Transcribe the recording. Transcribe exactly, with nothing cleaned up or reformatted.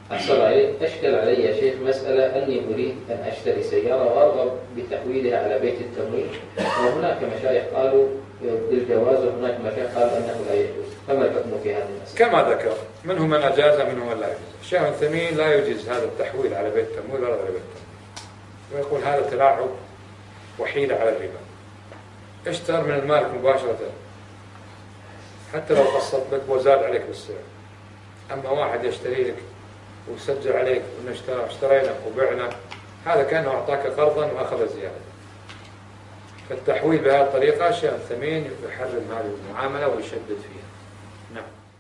أحسن عليك. أشكل علي يا شيخ مسألة أني أريد أن أشتري سيارة وأرغب بتحويلها على بيت التمويل، وهناك مشايخ قالوا بالجواز وهناك مشايخ قالوا أنه لا يجوز، فما الحكم في هذه المسألة؟ كما ذكر، منهم من أجاز منهم من لا يجوز. الشيخ العثيمين لا يجوز هذا التحويل على بيت التمويل ولا غير بيت التمويل، ويقول هذا تلاعب وحيلة على الربا. اشتر من المالك مباشرة حتى لو قسط لك وزاد عليك بالسعر. أما واحد يشتري لك ويسجل عليك ونشترى اشترينا وبعنا، هذا كأنه أعطاك قرضا وأخذ زيادة. فالتحويل بهذه الطريقة الشيخ العثيمين يحرم هذه المعاملة ويشدد فيها.